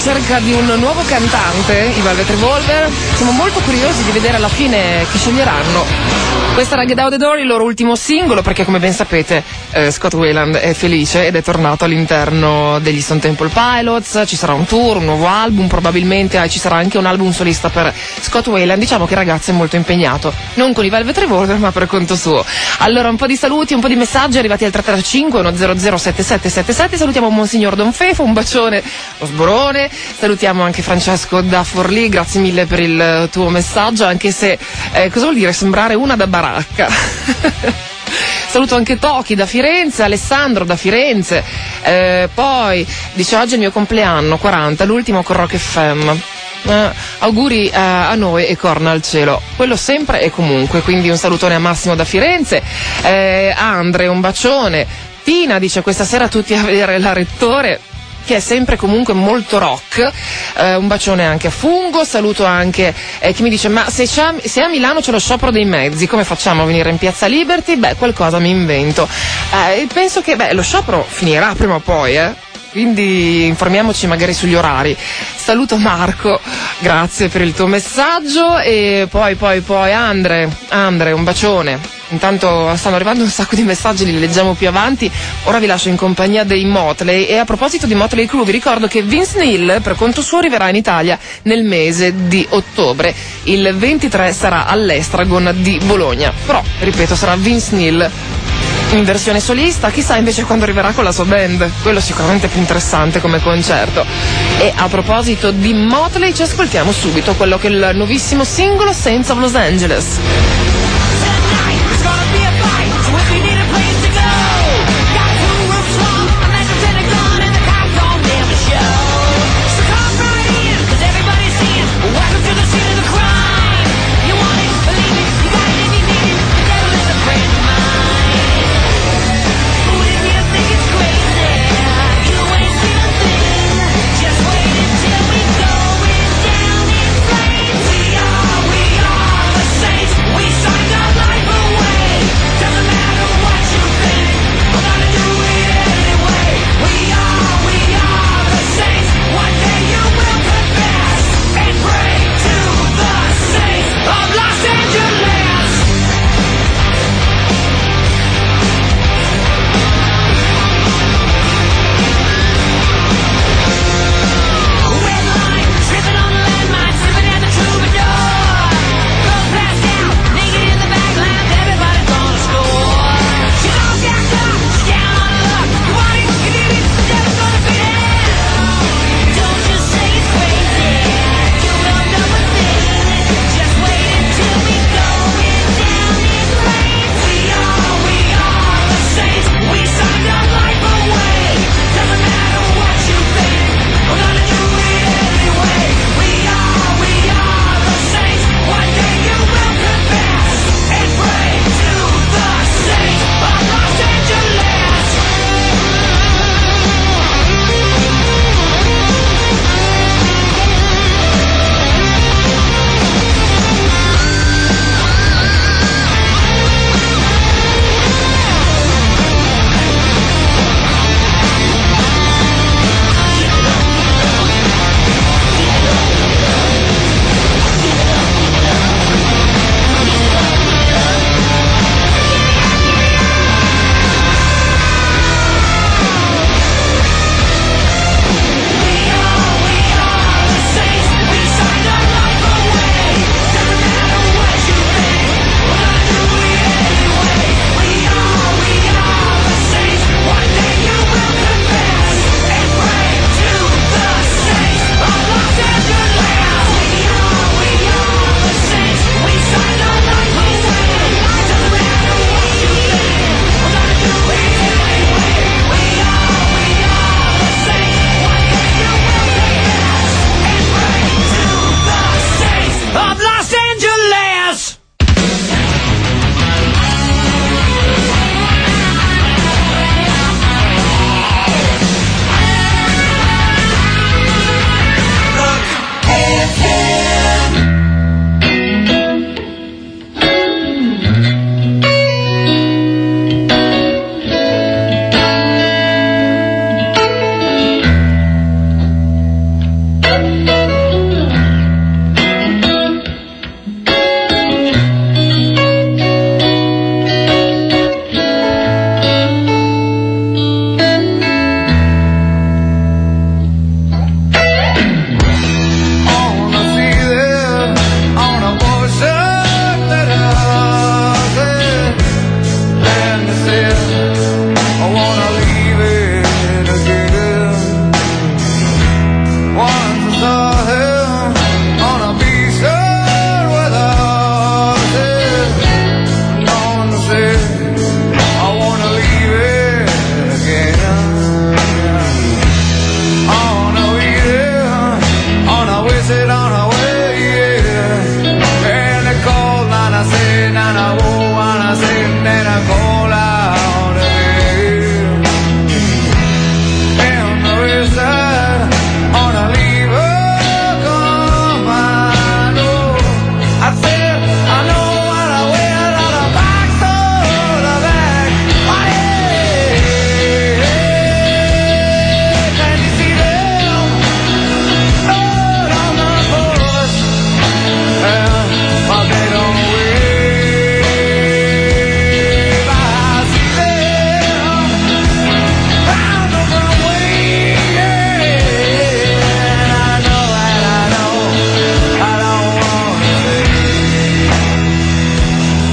ricerca di un nuovo cantante, i Velvet Revolver. Siamo molto curiosi di vedere alla fine chi sceglieranno. Questa era Get Out the Door, il loro ultimo singolo, perché come ben sapete Scott Weiland è felice ed è tornato all'interno degli Stone Temple Pilots. Ci sarà un tour, un nuovo album, probabilmente ci sarà anche un album solista per Scott Weiland. Diciamo che il ragazzo è molto impegnato, non con i Velvet Revolver ma per conto suo. Allora un po' di saluti, un po' di messaggi arrivati al 335 100 7777. Salutiamo Monsignor Don Fefo, un bacione, lo sborone. Salutiamo anche Francesco da Forlì, grazie mille per il tuo messaggio, anche se cosa vuol dire sembrare una da baracca. Saluto anche Tochi da Firenze, Alessandro da Firenze, poi dice oggi è il mio compleanno, 40, l'ultimo con Rock FM. Auguri a noi e corna al cielo, quello sempre e comunque, quindi un salutone a Massimo da Firenze. Andre, un bacione. Tina dice questa sera tutti a vedere la Rettore, che è sempre comunque molto rock. Un bacione anche a Fungo. Saluto anche chi mi dice ma se a Milano c'è lo sciopero dei mezzi, come facciamo a venire in Piazza Liberty? Beh, qualcosa mi invento. Penso che lo sciopero finirà prima o poi, quindi informiamoci magari sugli orari. Saluto Marco, grazie per il tuo messaggio. E poi Andre, un bacione. Intanto stanno arrivando un sacco di messaggi, li leggiamo più avanti. Ora vi lascio in compagnia dei Motley. E a proposito di Motley Crue, vi ricordo che Vince Neil per conto suo arriverà in Italia nel mese di ottobre. Il 23 sarà all'Estragon di Bologna. Però, ripeto, sarà Vince Neil in versione solista. Chissà invece quando arriverà con la sua band, quello sicuramente più interessante come concerto. E a proposito di Motley, ci ascoltiamo subito quello che è il nuovissimo singolo Saints of Los Angeles. We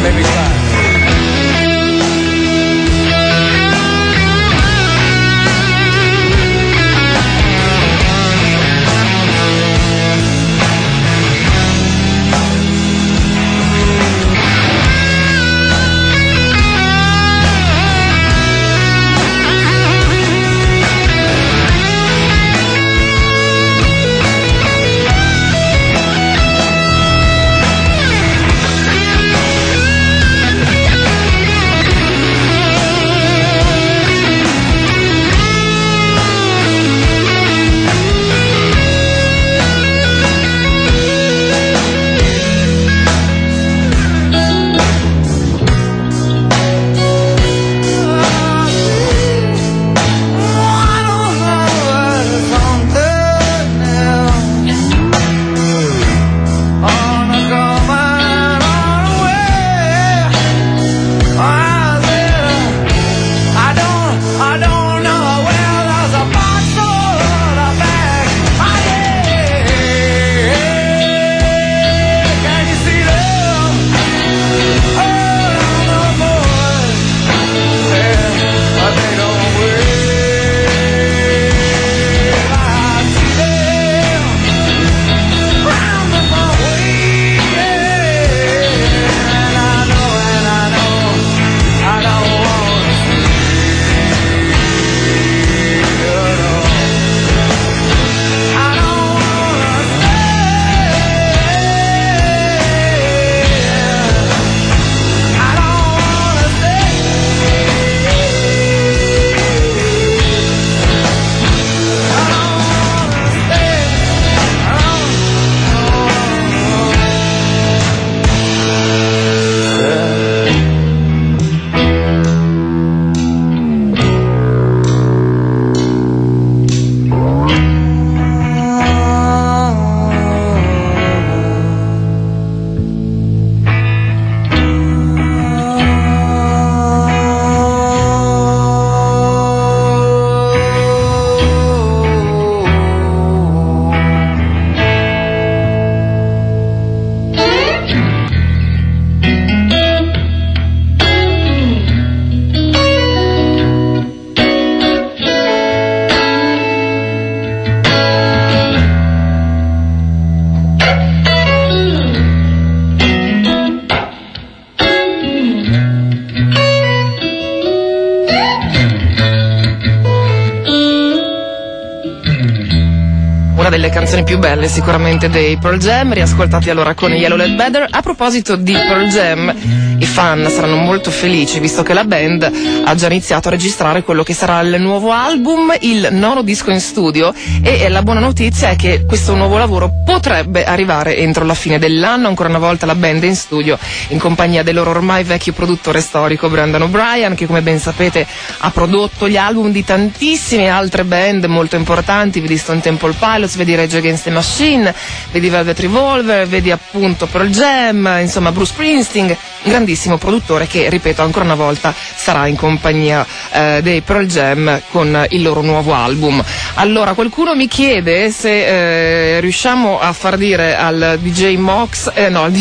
Let me try. Delle canzoni più belle sicuramente dei Pearl Jam, riascoltati allora con Yellow Red Better. A proposito di Pearl Jam, i fan saranno molto felici visto che la band ha già iniziato a registrare quello che sarà il nuovo album, il 9° disco in studio, e la buona notizia è che questo nuovo lavoro potrebbe arrivare entro la fine dell'anno. Ancora una volta la band è in studio in compagnia del loro ormai vecchio produttore storico Brendan O'Brien, che come ben sapete ha prodotto gli album di tantissime altre band molto importanti, vedi Stone Temple Pilots, vedi Rage Against the Machine, vedi Velvet Revolver, vedi appunto Pearl Jam, insomma Bruce Springsteen, un grandissimo produttore che, ripeto ancora una volta, sarà in compagnia dei Pearl Jam con il loro nuovo album. Allora, qualcuno mi chiede se riusciamo a far dire al DJ Mox, al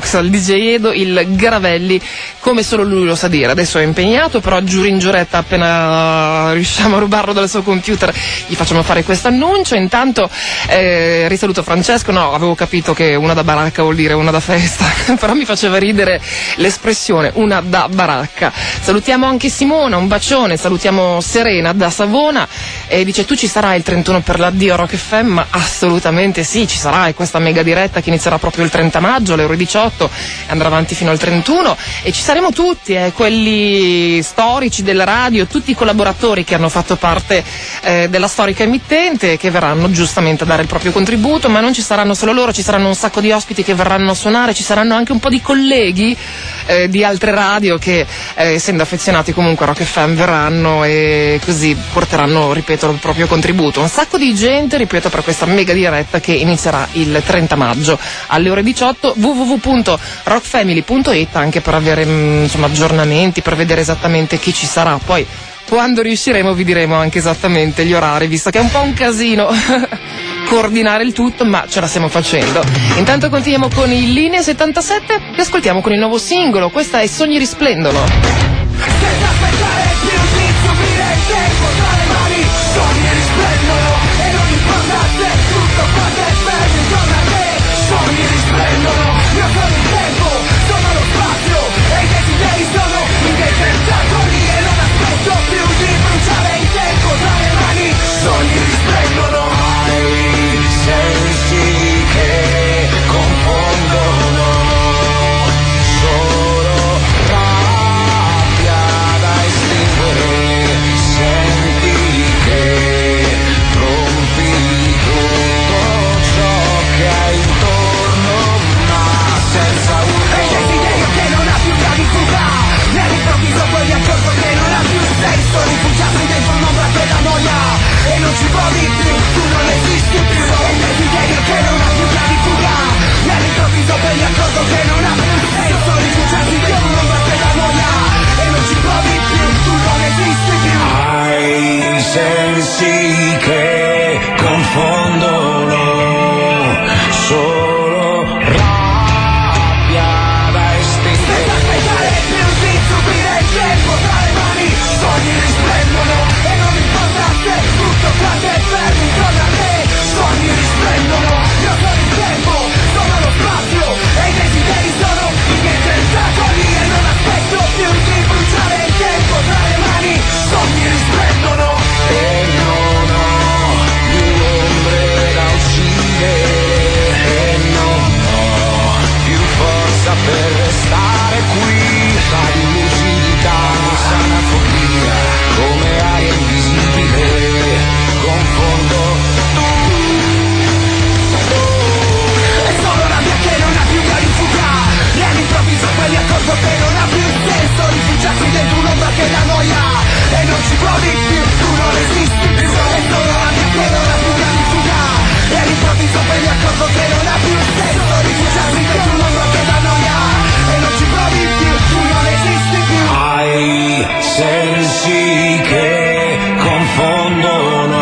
DJ Edo il Garavelli come solo lui lo sa dire. Adesso è impegnato, però giuro in giuretta appena riusciamo a rubarlo dal suo computer gli facciamo fare questo annuncio. Intanto risaluto Francesco. No, avevo capito che una da baracca vuol dire una da festa però mi faceva ridere l'espressione una da baracca. Salutiamo anche Simona, un bacione. Salutiamo Serena da Savona, e dice: tu ci sarai il 31 per l'addio Rock FM? Ma assolutamente sì, ci sarai. Questa mega diretta che inizierà proprio il 30 maggio alle ore 18 e andrà avanti fino al 31, e ci saremo tutti, quelli storici della radio, tutti i collaboratori che hanno fatto parte della storica emittente, che verranno giustamente a dare il proprio contributo. Ma non ci saranno solo loro, ci saranno un sacco di ospiti che verranno a suonare, ci saranno anche un po' di colleghi di altre radio che essendo affezionati comunque a Rock FM verranno e così porteranno, ripeto, il proprio contributo. Un sacco di gente, ripeto, per questa mega diretta che inizierà il 30 maggio alle ore 18. www.rockfamily.it anche per avere aggiornamenti, per vedere esattamente chi ci sarà. Poi quando riusciremo vi diremo anche esattamente gli orari, visto che è un po' un casino coordinare il tutto, ma ce la stiamo facendo. Intanto continuiamo con il Linea 77 e ascoltiamo con il nuovo singolo. Questa è Sogni risplendono. Senza aspettare più di subire il tempo tra le mani, sogni risplendono e non importa se tutto quanto è fermo intorno a te. Sogni risplendono, io sono il tempo, sono lo spazio e i desideri sono i miei tentacoli e non aspetto più di bruciare il tempo tra le mani. Sogni risplendono, hai sensi che confondono, solo rabbia da estinguere, senti che rompi tutto ciò che hai intorno, ma senza urlo. E il desiderio che non ha più via di fuga, nell'improvviso poi mi accorgo che non ha più senso, rifugiarmi dentro un'ombra che la noia e non ci provi più, tu non esisti più. E il desiderio che non ha più via di fuga, nell'improvviso poi mi accorgo che non ha più senso, rifugiarmi dentro un'ombra che la noia e non ci provi più, tu non esisti più. Hai sensi che confondono, solo rabbia da estinguere. Senza aspettare più di subire il tempo tra le mani, sogni risplendono e non importa se tutto cade e fermo intorno a te. Sogni risplendono, io sono il tempo, sono lo spazio e i desideri sono i miei tentacoli e non aspetto più di bruciare il tempo tra le mani. Sogni risplendono e non ho più ombre da uccidere e non ho più forza per restare qui. La lucidità mi sa una follia come aria invisibile, confondo è solo rabbia che non ha più via di fuga, e all'improvviso poi mi accorgo che non ha più senso, rifugiarsi dentro un'ombra che la noia e non ci provi più, tu non esisti più. È solo rabbia che non ha più via di fuga, e all'improvviso poi mi accorgo che non ha più senso, rifugiarsi dentro un'ombra che la noia e non ci provi più, tu non esisti più. Hai sensi che confondono,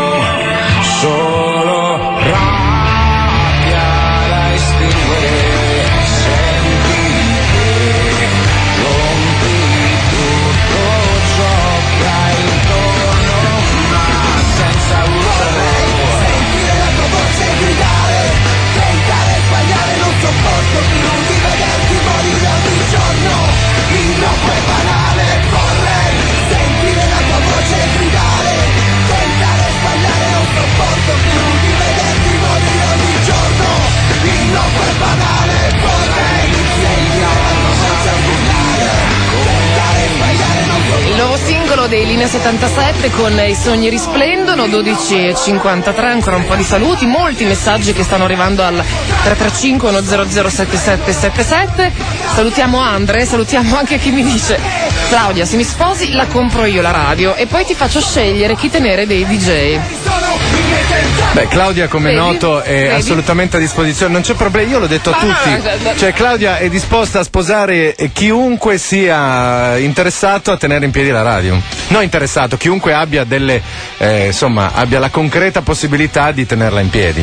solo rabbia da estinguere, senti che rompi tutto ciò che hai intorno, ma senza urlo. Sentire la tua voce gridare, tentare e sbagliare, non sopporto più di vederti morire ogni giorno. Innocua e banale, vorrei sentire la tua voce gridare, tentare e sbagliare, non sopporto più di vederti morire ogni giorno. Innocua e banale, vorrei sentire la tua voce gridare, tentare e sbagliare, non sopporto. Il nuovo singolo dei Linea 77 con I sogni risplendono, 12:53, ancora un po' di saluti, molti messaggi che stanno arrivando al 335 100 7777. Salutiamo Andre, salutiamo anche chi mi dice: Claudia, se mi sposi la compro io la radio e poi ti faccio scegliere chi tenere dei DJ. Beh, Claudia, come Vedi? noto, è Vedi? assolutamente a disposizione, non c'è problema, io l'ho detto a tutti. Cioè, Claudia è disposta a sposare chiunque sia interessato a tenere in piedi la radio. Non interessato, chiunque abbia delle insomma, abbia la concreta possibilità di tenerla in piedi.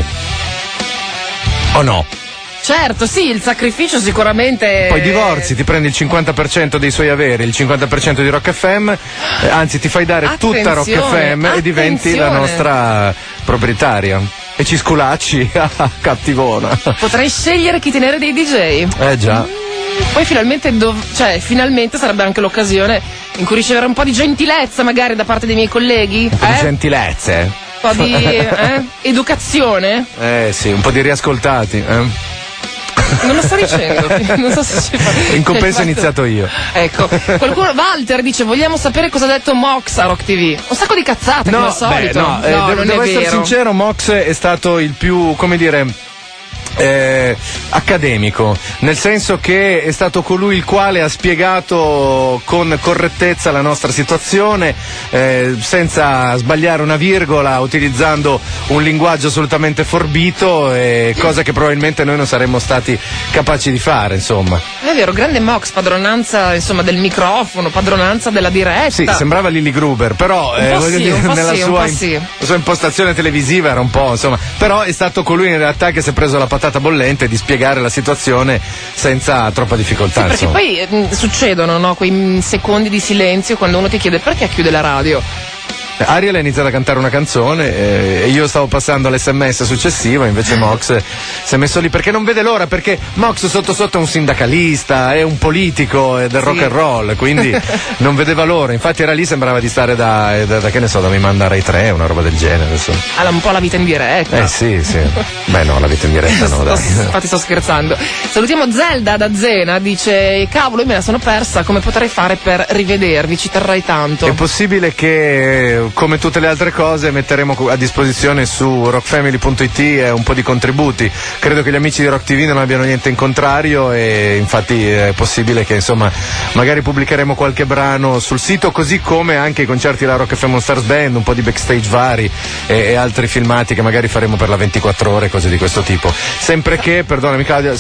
O no? Certo, sì, il sacrificio sicuramente. Poi divorzi, ti prendi il 50% dei suoi averi, il 50% di Rock FM, anzi ti fai dare tutta Rock FM e diventi la nostra proprietaria. E ci sculacci, cattivona. Potrei scegliere chi tenere dei DJ. Già. Poi finalmente, finalmente sarebbe anche l'occasione in cui ricevere un po' di gentilezza magari da parte dei miei colleghi. Un po' di gentilezze. Un po' di educazione. Sì, un po' di riascoltati. Non lo sto dicendo, non so se ci fa. In compenso ho iniziato io. Ecco, qualcuno, Walter dice: vogliamo sapere cosa ha detto Mox a Rock TV. Un sacco di cazzate, come al solito. No, non devo è essere vero. sincero, Mox è stato il più, come dire, accademico, nel senso che è stato colui il quale ha spiegato con correttezza la nostra situazione, senza sbagliare una virgola, utilizzando un linguaggio assolutamente forbito, cosa che probabilmente noi non saremmo stati capaci di fare, insomma. È vero, grande Mox, padronanza insomma del microfono, padronanza della diretta. Sì, sembrava Lily Gruber, però nella sua impostazione televisiva era un po', insomma, però è stato colui in realtà che si è preso la patata bollente di spiegare la situazione senza troppa difficoltà. Sì, perché poi succedono, no, quei secondi di silenzio quando uno ti chiede perché chiude la radio. Ariel ha iniziato a cantare una canzone e io stavo passando l'SMS successivo, invece Mox si è messo lì perché non vede l'ora, perché Mox sotto sotto è un sindacalista, è un politico del rock and roll, quindi non vedeva l'ora. Infatti era lì, sembrava di stare da che ne so, da Mi Manda Rai 3, una roba del genere, insomma. Un po' la vita in diretta. Sì. Beh no, la vita in diretta no, dai. Infatti sto scherzando. Salutiamo Zelda da Zena, dice cavolo io me la sono persa, come potrei fare per rivedervi, ci terrei tanto. È possibile che, come tutte le altre cose, metteremo a disposizione su rockfamily.it un po' di contributi. Credo che gli amici di Rock TV non abbiano niente in contrario e infatti è possibile che insomma magari pubblicheremo qualche brano sul sito, così come anche i concerti della Rock FM Stars Band, un po' di backstage vari e altri filmati che magari faremo per la 24 ore, cose di questo tipo. Sempre che, perdonami Claudia,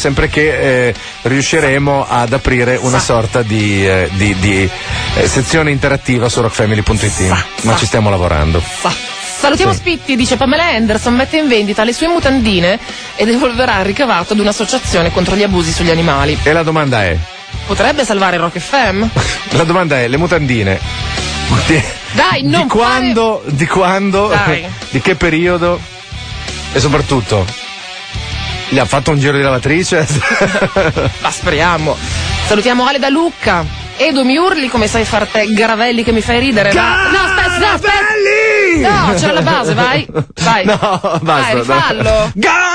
riusciremo ad aprire una sorta di sezione interattiva su rockfamily.it, ma ci stiamo lavorando. Salutiamo Spitti, dice Pamela Anderson mette in vendita le sue mutandine e devolverà il ricavato ad un'associazione contro gli abusi sugli animali. E la domanda è: potrebbe salvare Rock FM? La domanda è: le mutandine dai, non di quando? Dai. Di che periodo? E soprattutto gli ha fatto un giro di lavatrice? Ma speriamo. Salutiamo Ale da Lucca. Edo, mi urli come sai far te, Garavelli, che mi fai ridere. Aspetta. No, c'è la base, vai. No, basta. Vai, rifallo.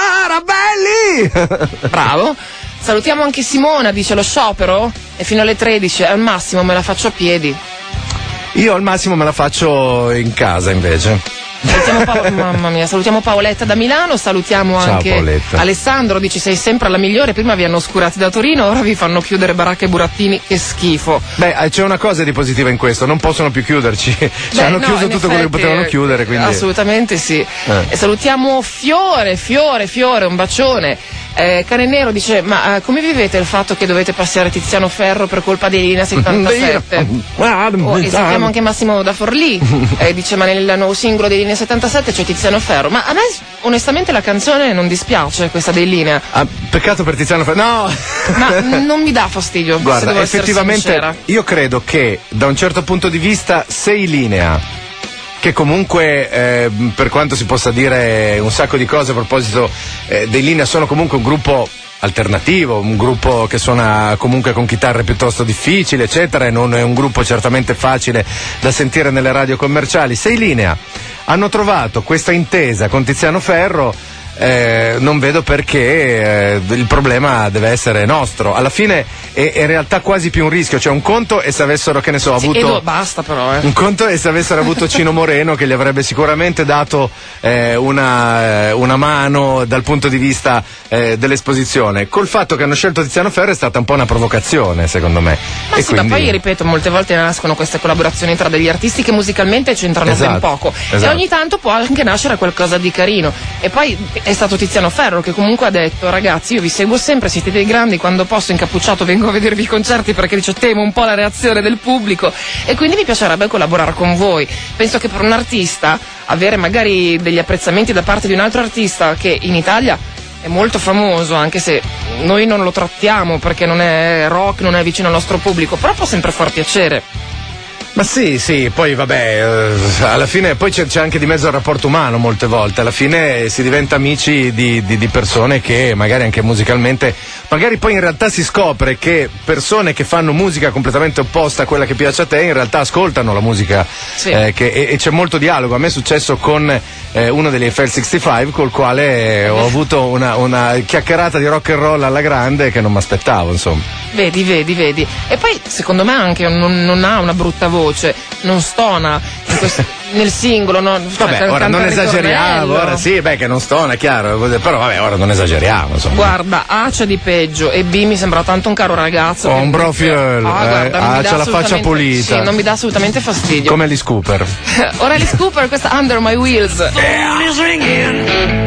Garavelli! Bravo. Salutiamo anche Simona, dice lo sciopero è fino alle 13, al massimo me la faccio a piedi. Io al massimo me la faccio in casa invece. Mamma mia, salutiamo Paoletta da Milano, salutiamo Ciao, anche Paoletta. Alessandro, dice sei sempre la migliore, prima vi hanno oscurati da Torino, ora vi fanno chiudere baracca e burattini, che schifo. Beh, c'è una cosa di positiva in questo, non possono più chiuderci, hanno chiuso tutto quello che potevano chiudere, quindi... Assolutamente sì. E salutiamo Fiore, un bacione. Cane Nero dice ma come vivete il fatto che dovete passare Tiziano Ferro per colpa dei Linea 77? E salutiamo anche Massimo da Forlì, dice ma nel nuovo singolo dei Linea 77 c'è Tiziano Ferro, ma a me onestamente la canzone non dispiace, questa dei Linea. Peccato per Tiziano Ferro, no! Ma non mi dà fastidio. Guarda, effettivamente io credo che da un certo punto di vista sei Linea, che comunque per quanto si possa dire un sacco di cose a proposito dei Linea, sono comunque un gruppo alternativo, un gruppo che suona comunque con chitarre piuttosto difficili eccetera, e non è un gruppo certamente facile da sentire nelle radio commerciali. Sei Linea hanno trovato questa intesa con Tiziano Ferro, non vedo perché il problema deve essere nostro. Alla fine è in realtà quasi più un rischio, cioè un conto e se avessero, che ne so, avuto basta però un conto e se avessero avuto Cino Moreno, che gli avrebbe sicuramente dato una mano dal punto di vista dell'esposizione. Col fatto che hanno scelto Tiziano Ferro è stata un po' una provocazione, secondo me. Ma e sì, quindi... ma poi ripeto, molte volte nascono queste collaborazioni tra degli artisti che musicalmente c'entrano ben poco, e ogni tanto può anche nascere qualcosa di carino. E poi è stato Tiziano Ferro che comunque ha detto ragazzi io vi seguo sempre, siete dei grandi, quando posso incappucciato vengo a vedervi i concerti perché dice temo un po' la reazione del pubblico e quindi mi piacerebbe collaborare con voi. Penso che per un artista avere magari degli apprezzamenti da parte di un altro artista che in Italia è molto famoso, anche se noi non lo trattiamo perché non è rock, non è vicino al nostro pubblico, però può sempre far piacere. Ma sì, poi vabbè, alla fine poi c'è anche di mezzo il rapporto umano molte volte, alla fine si diventa amici di persone che magari anche musicalmente, magari poi in realtà si scopre che persone che fanno musica completamente opposta a quella che piace a te in realtà ascoltano la musica, e c'è molto dialogo. A me è successo con uno degli FL 65 col quale ho avuto una chiacchierata di rock and roll alla grande che non mi aspettavo, insomma. Vedi. E poi secondo me anche non ha una brutta voce, non stona nel singolo, no? Vabbè, ora non esageriamo, ora sì, beh, che non stona, è chiaro, però vabbè, ora non esageriamo, insomma. Guarda, A c'è di peggio e B mi sembra tanto un caro ragazzo. Oh, un brofiel, c'ha la faccia pulita. Sì, non mi dà assolutamente fastidio. Come Alice Cooper. Ora Alice Cooper, questa Under My Wheels. Phone is ringing.